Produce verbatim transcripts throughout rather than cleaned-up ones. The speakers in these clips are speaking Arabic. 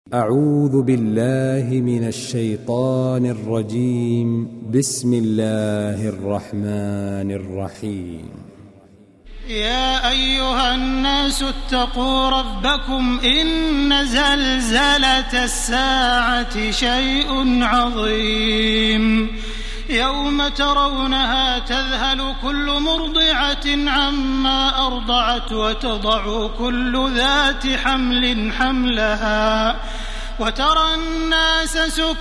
أعوذ بالله من الشيطان الرجيم. بسم الله الرحمن الرحيم. يا أيها الناس اتقوا ربكم إن زلزلة الساعة شيء عظيم يوم ترونها تذهل كل مرضعة عما أرضعت وتضع كل ذات حمل حملها وترى الناس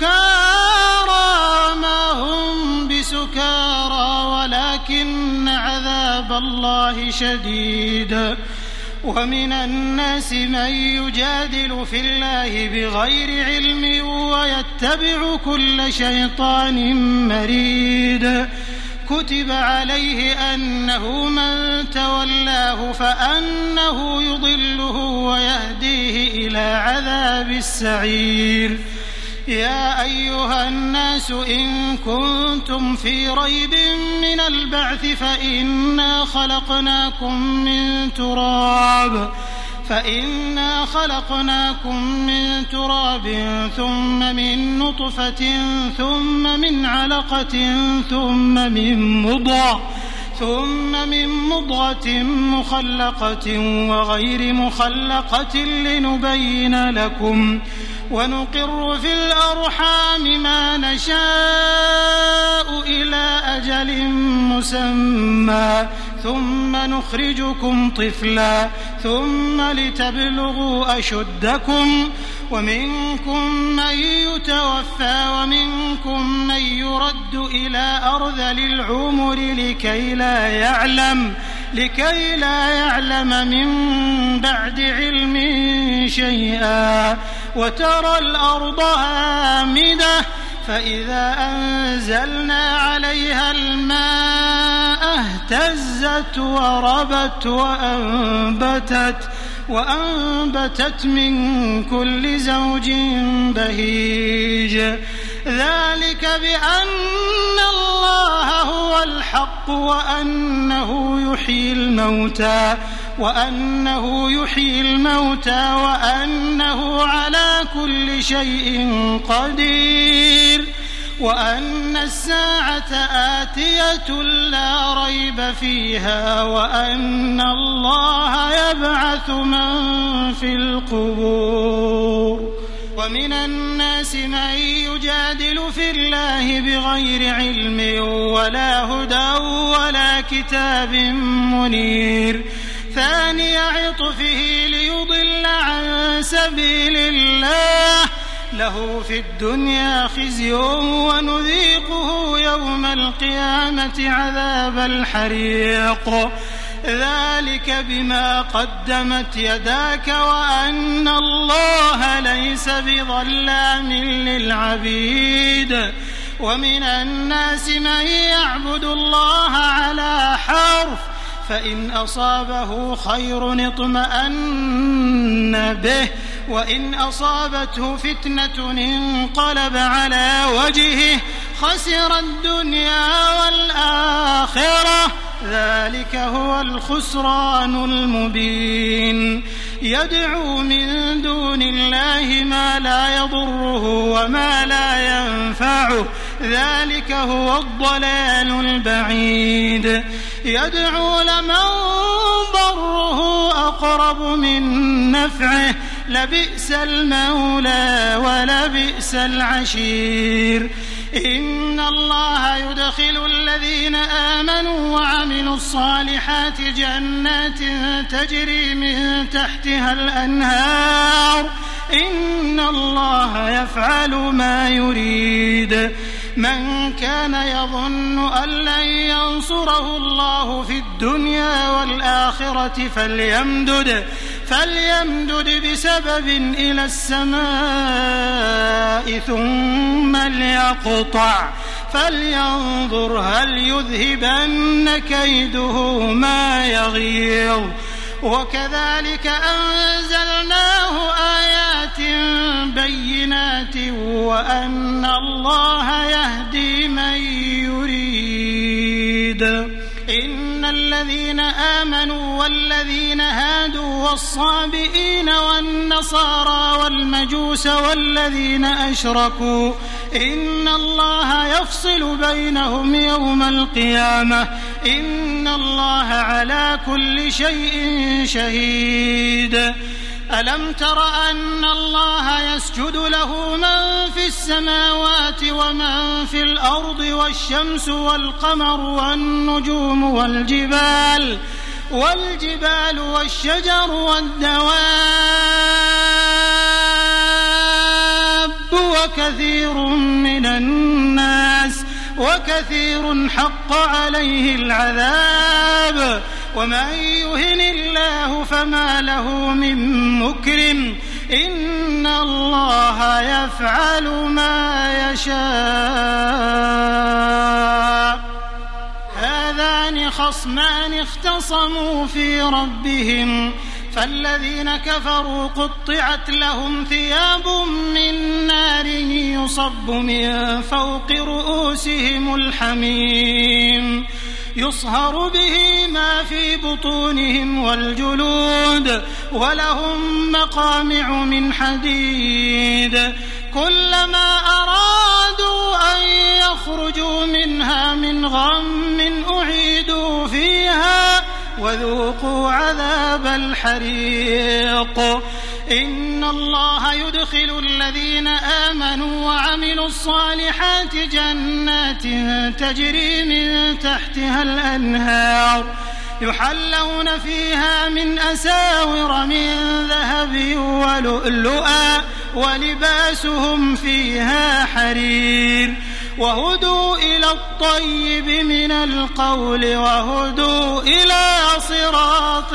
سكارى ما هم بسكارى ولكن عذاب الله شديد. ومن الناس من يجادل في الله بغير علم ويتبع كل شيطان مريد. كتب عليه أنه من تولاه فأنه يضله ويهديه إلى عذاب السعير. يا أيها الناس إن كنتم في ريب من البعث فإنا خلقناكم من تراب فإنا خلقناكم من تراب ثم من نطفة ثم من علقة ثم من مضغة ثم من مضغة مخلقة وغير مخلقة لنبين لكم ونقر في الأرحام ما نشاء إلى أجل مسمى ثم نخرجكم طفلا ثم لتبلغوا أشدكم ومنكم من يتوفى ومنكم من يرد إلى أرذل العمر لكي لا يعلم لكي لا يعلم من بعد علم شيئا. وترى الأرض هامدة فإذا أنزلنا عليها الماء اهتزت وربت وأنبتت وأنبتت من كل زوج بهيج. ذلك بأن الله هو الحق وأنه يحيي الموتى وأنه يحيي الموتى وأنه على كل شيء قدير وأن الساعة آتية لا ريب فيها وأن الله يبعث من في القبور. ومن الناس من يجادل في الله بغير علم ولا هدى ولا كتاب منير. ثاني عطفه ليضل عن سبيل الله له في الدنيا خزي ونذيقه يوم القيامة عذاب الحريق. ذلك بما قدمت يداك وأن الله ليس بظلام للعبيد. ومن الناس من يعبد الله على حرف فإن أصابه خير اطمأن به وإن أصابته فتنة انقلب على وجهه خسر الدنيا والآخرة. ذلك هو الخسران المبين. يدعو من دون الله ما لا يضره وما لا ينفعه ذلك هو الضلال البعيد. يدعو لمن ضره أقرب من نفعه لبئس المولى ولبئس العشير. إن الله يدخل الذين آمنوا وعملوا الصالحات جنات تجري من تحتها الأنهار إن الله يفعل ما يريد. من كان يظن أن لن ينصره الله في الدنيا والآخرة فليمدد فليمدد بسبب إلى السماء ثم ليقطع فلينظر هل يذهبن كيده ما يغيظ. وكذلك أنزلناه آيات بينات وأن الله يهدي من يريد. إن الذين الذين آمنوا والذين هادوا والصابئين والنصارى والمجوس والذين أشركوا إن الله يفصل بينهم يوم القيامة إن الله على كل شيء شهيد. ألم تر أن الله يسجد له من في السماوات ومن في الأرض والشمس والقمر والنجوم والجبال والجبال والشجر والدواب وكثير من الناس وكثير حق عليه العذاب ومن يهن الله فما له من مكرم إن الله يفعل ما يشاء. هذان خصمان اختصموا في ربهم فالذين كفروا قطعت لهم ثياب من نار يصب من فوق رؤوسهم الحميم يصهر به ما في بطونهم والجلود ولهم مقامع من حديد كلما أرادوا أن يخرجوا منها من غم أعيدوا فيها وذوقوا عذاب الحريق. إن الله يدخل الذين آمنوا وعملوا الصالحات جنات تجري من تحتها الأنهار يحلون فيها من أساور من ذهب ولؤلؤا ولباسهم فيها حرير وهدوا إلى الطيب من القول وهدوا إلى صراط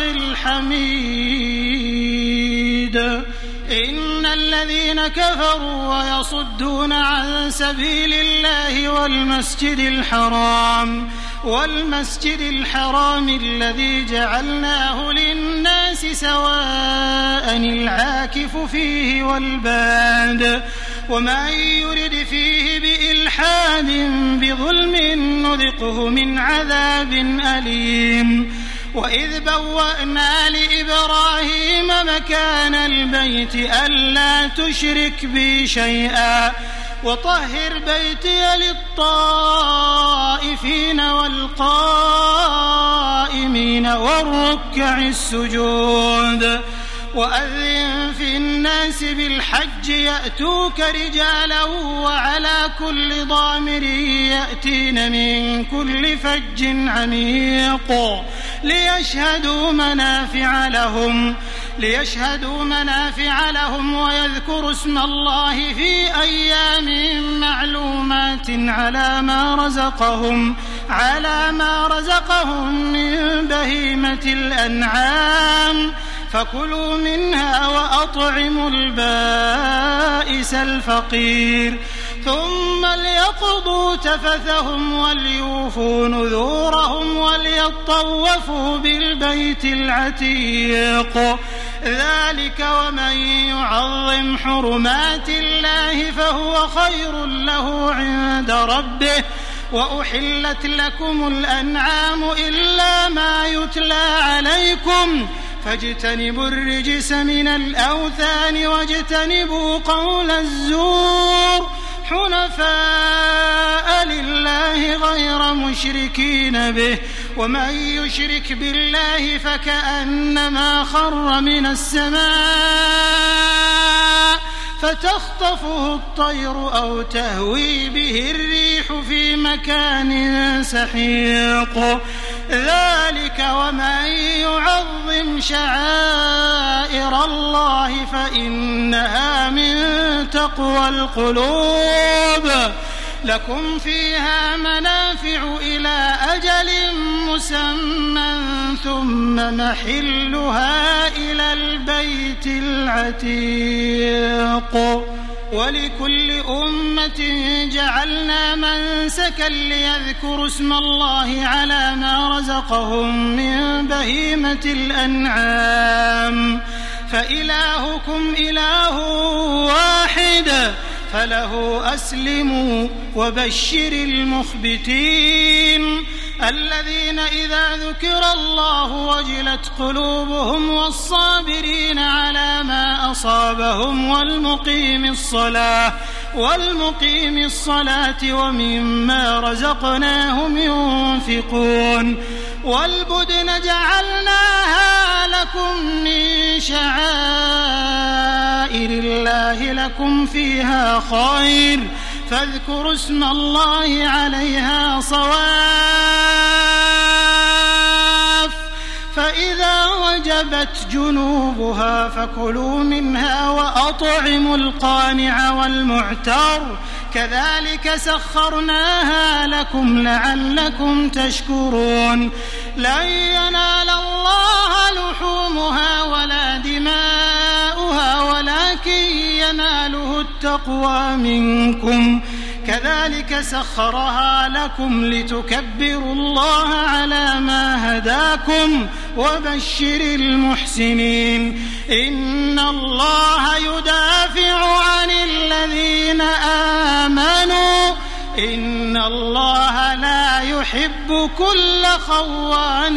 الحميد. إن الذين كفروا ويصدون عن سبيل الله والمسجد الحرام والمسجد الحرام الذي جعلناه للناس سواء العاكف فيه والباد ومن يرد فيه بإلحاد بظلم نذقه من عذاب أليم. وإذ بوأنا لإبراهيم مكان البيت ألا تشرك بي شيئا وطهر بيتي للطائفين والقائمين والركع السجود. وأذن في الناس بالحج يأتوك رجالا وعلى كل ضامر يأتين من كل فج عميق ليشهدوا منافع لهم ليشهدوا منافع لهم ويذكروا اسم الله في أيام معلومات على ما رزقهم على ما رزقهم من بهيمة الأنعام فكلوا منها وأطعموا البائس الفقير ثم ليقضوا تفثهم وليوفوا نذورهم وليطوفوا بالبيت العتيق. ذلك ومن يعظم حرمات الله فهو خير له عند ربه. وأحلت لكم الأنعام إلا ما يتلى عليكم فاجتنبوا الرجس من الأوثان واجتنبوا قول الزور حنفاء لله غير مشركين به ومن يشرك بالله فكأنما خر من السماء فتخطفه الطير أو تهوي به الريح في مكان سحيق. ذلك ومن يعظم شعائر الله فإنها من تقوى القلوب. لكم فيها منافع إلى أجل مسمى ثم محلها إلى البيت العتيق. ولكل أمة جعلنا منسكا ليذكروا اسم الله على ما رزقهم من بهيمة الأنعام فإلهكم إله واحد فله أسلموا وبشر المخبتين. الذين إذا ذكر الله وجلت قلوبهم والصابرين على ما أصابهم والمقيم الصلاة والمقيم الصلاة ومما رزقناهم ينفقون والبدن جعلناها لكم من شعائر الله لكم فيها خير فاذكروا اسم الله عليها صواف فإذا وجبت جنوبها فكلوا منها وأطعموا القانع والمعتر كذلك سخرناها لكم لعلكم تشكرون لن ينال الله لحومها ولا دماؤها ولكن يناله التقوى منكم كذلك سخرها لكم لتكبروا الله على ما هداكم وبشر المحسنين إن الله يدافع عن الذين آمنوا إن الله لا يحب كل خوان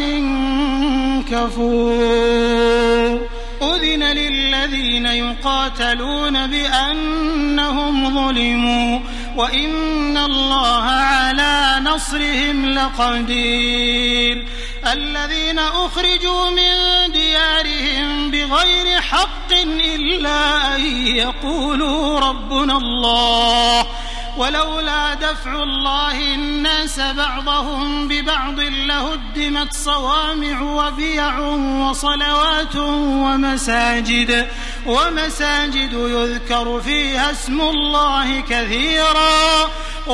كفور أذن للذين يقاتلون بأنهم ظلموا وإن الله على نصرهم لقدير الذين أخرجوا من ديارهم بغير حق إلا أن يقولوا ربنا الله ولولا دفع الله الناس بعضهم ببعض لهدمت صوامع وبيع وصلوات ومساجد ومساجد يذكر فيها اسم الله كثيرا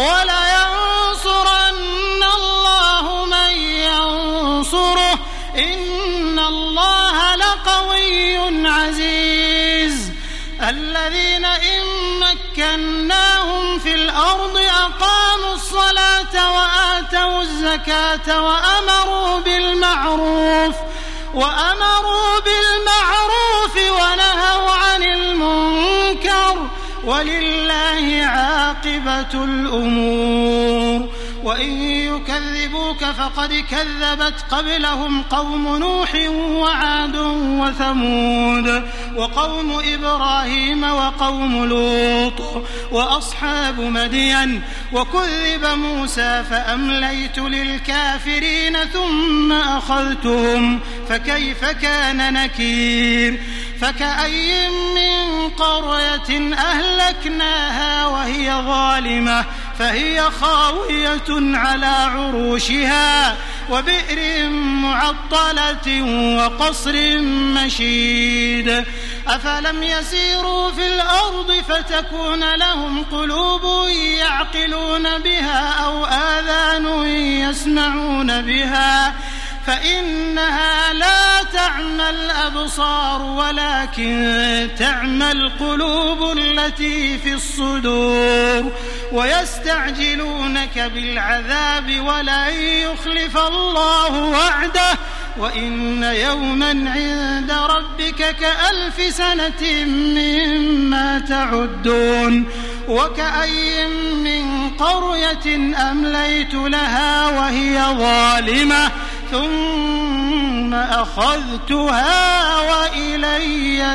ولينصرن الله من ينصره إن الله لقوي عزيز الذين إن مكناهم في الأرض أقاموا الصلاة وآتوا الزكاة وأمروا بالمعروف وأمروا بالمعروف ونهوا عن المنكر ولله عاقبة الأمور وإن يكذبوك فقد كذبت قبلهم قوم نوح وعاد وثمود وقوم إبراهيم وقوم لوط وأصحاب مدين وكذب موسى فأمليت للكافرين ثم أخذتهم فكيف كان نكير فكأي من قرية أهلكناها وهي ظالمة فهي خاوية على عروشها وبئر معطلة وقصر مشيد أفلم يسيروا في الأرض فتكون لهم قلوب يعقلون بها أو آذان يسمعون بها فإنها لا تعمى الأبصار ولكن تعمى القلوب التي في الصدور ويستعجلونك بالعذاب ولن يخلف الله وعده وإن يوما عند ربك كألف سنة مما تعدون وكأي من قرية أمليت لها وهي ظالمة ثم أخذتها وإلي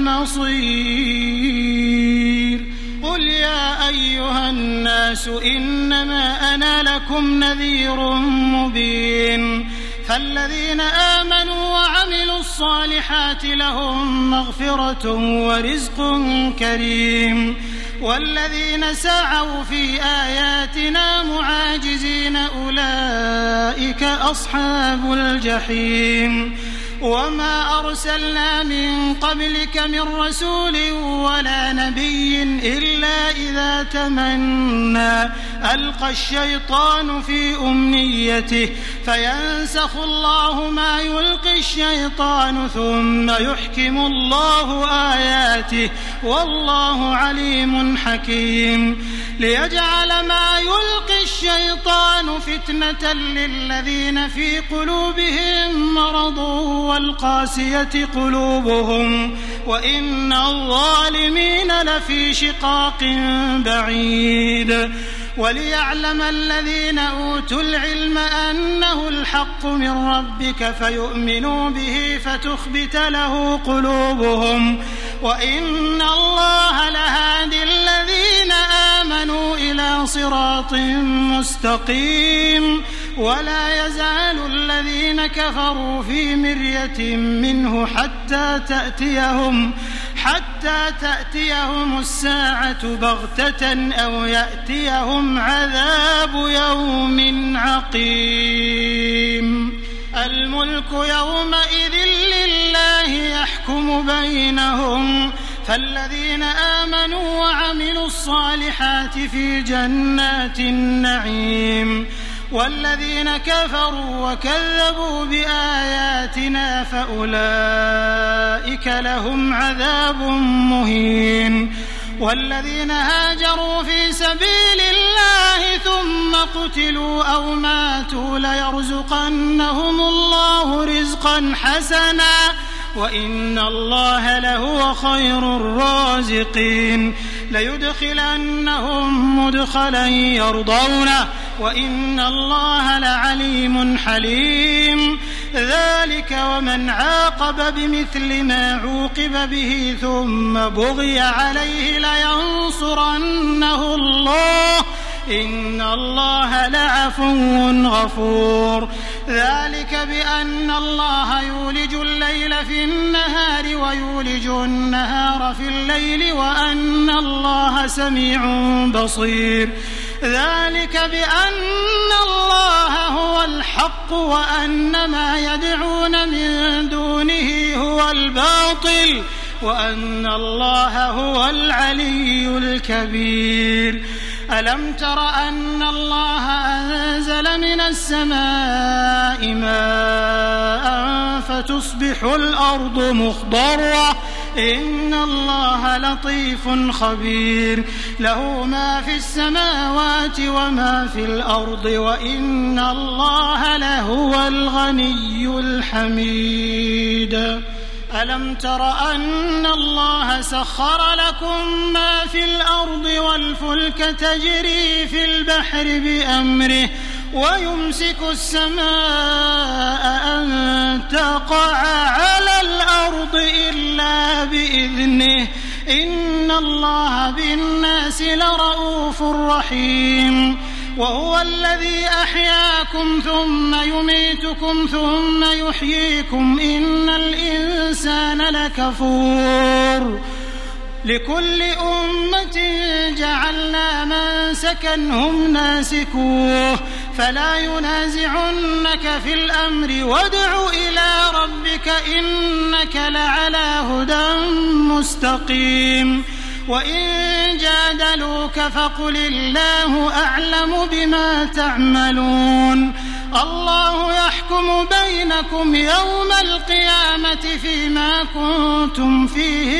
المصير قل يا أيها الناس إنما أنا لكم نذير مبين فالذين آمنوا وعملوا الصالحات لهم مغفرة ورزق كريم والذين سعوا في آياتنا معاجزين أولئك أصحاب الجحيم وما أرسلنا من قبلك من رسول ولا نبي إلا إذا تمنى ألقى الشيطان في أمنيته فينسخ الله ما يلقي الشيطان ثم يحكم الله آياته والله عليم حكيم ليجعل ما يلقي الشيطان فتنة للذين في قلوبهم مرض والقاسية قلوبهم وإن الظالمين لفي شقاق بعيد وليعلم الذين أوتوا العلم أنه الحق من ربك فيؤمنوا به فتخبت له قلوبهم وإن الله لهادي الذين آمنوا إلى صراط مستقيم. ولا يزال الذين كفروا في مرية منه حتى تأتيهم حتى تأتيهم الساعة بغتة أو يأتيهم عذاب يوم عقيم. الملك يومئذ لله يحكم بينهم فالذين آمنوا وعملوا الصالحات في جنات النعيم والذين كفروا وكذبوا بآياتنا فأولئك لهم عذاب مهين. والذين هاجروا في سبيل الله ثم قتلوا أو ماتوا ليرزقنهم الله رزقا حسنا وإن الله لهو خير الرازقين. ليدخلنهم مدخلا يرضونه وإن الله لعليم حليم. ذلك ومن عاقب بمثل ما عوقب به ثم بغي عليه لينصرنه الله إن الله لعفو غفور. ذلك بأن الله يولج الليل في النهار ويولج النهار في الليل وأن الله سميع بصير. ذلك بأن الله هو الحق وأن ما يدعون من دونه هو الباطل وأن الله هو العلي الكبير. ألم تر أن الله أنزل من السماء ماء فتصبح الأرض مخضرة إن الله لطيف خبير. له ما في السماوات وما في الأرض وإن الله لهو الغني الحميد. ألم تر أن الله سخر لكم ما في الأرض والفلك تجري في البحر بأمره ويمسك السماء أن تقع على الأرض إلا بإذنه إن الله بالناس لرؤوف رحيم. وهو الذي أحياكم ثم يميتكم ثم يحييكم إن الإنسان لكفور. لكل أمة جعلنا منسكا هم ناسكوه فلا ينازعنك في الأمر وادع إلى ربك إنك لعلى هدى مستقيم. وإن جادلوك فقل الله أعلم بما تعملون. الله يحكم بينكم يوم القيامة فيما كنتم فيه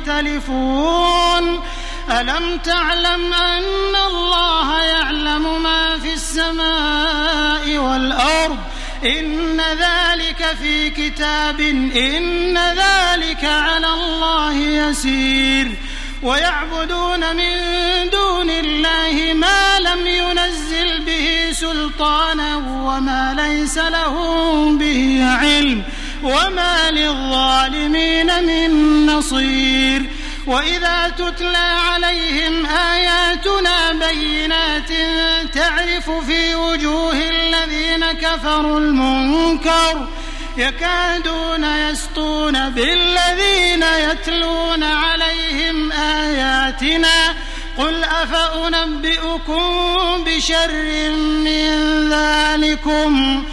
تختلفون. ألم تعلم أن الله يعلم ما في السماء والأرض إن ذلك في كتاب إن ذلك على الله يسير. ويعبدون من دون الله ما لم ينزل به سلطانا وما ليس لهم به علم وما للظالمين من نصير. وإذا تتلى عليهم آياتنا بينات تعرف في وجوه الذين كفروا المنكر يكادون يسطون بالذين يتلون عليهم آياتنا قل أفأنبئكم بشر من ذلكم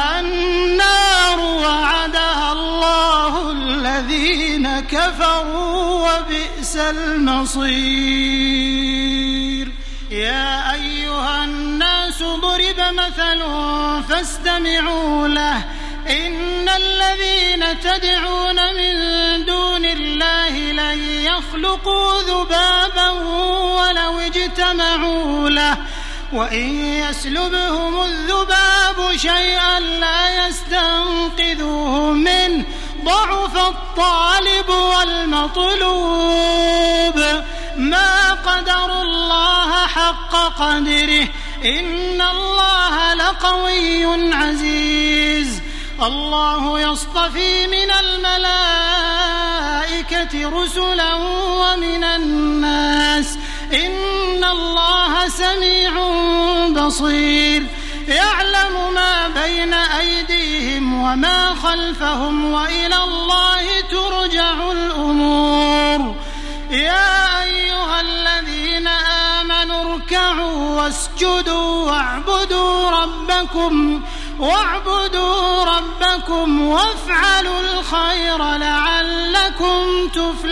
النار وعدها الله الذين كفروا وبئس المصير. يا أيها الناس ضرب مثل فاستمعوا له إن الذين تدعون من دون الله لن يخلقوا ذبابا ولو اجتمعوا له وإن يسلبهم الذباب شيئا لا يستنقذوه منه ضعف الطالب والمطلوب. ما قدروا الله حق قدره إن الله لقوي عزيز. الله يصطفي من الملائكة رسلا ومن الناس إن الله سميع بصير. يعلم ما بين أيديهم وما خلفهم وإلى الله ترجع الأمور. يا أيها الذين آمنوا اركعوا واسجدوا واعبدوا ربكم واعبدوا ربكم وافعلوا الخير لعلكم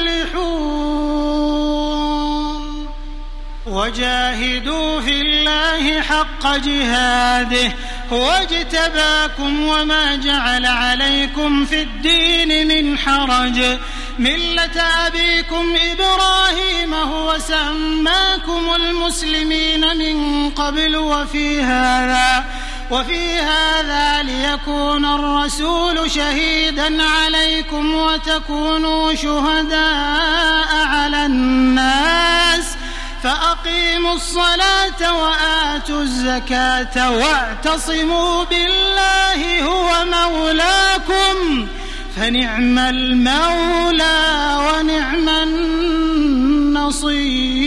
تفلحون. وجاهدوا في الله حق جهاده هو اجتباكم وما جعل عليكم في الدين من حرج ملة أبيكم إبراهيم هو سماكم المسلمين من قبل وفي هذا وفي هذا ليكون الرسول شهيدا عليكم وتكونوا شهداء على الناس فأقيموا الصلاة وآتوا الزكاة واعتصموا بالله هو مولاكم فنعم المولى ونعم النصير.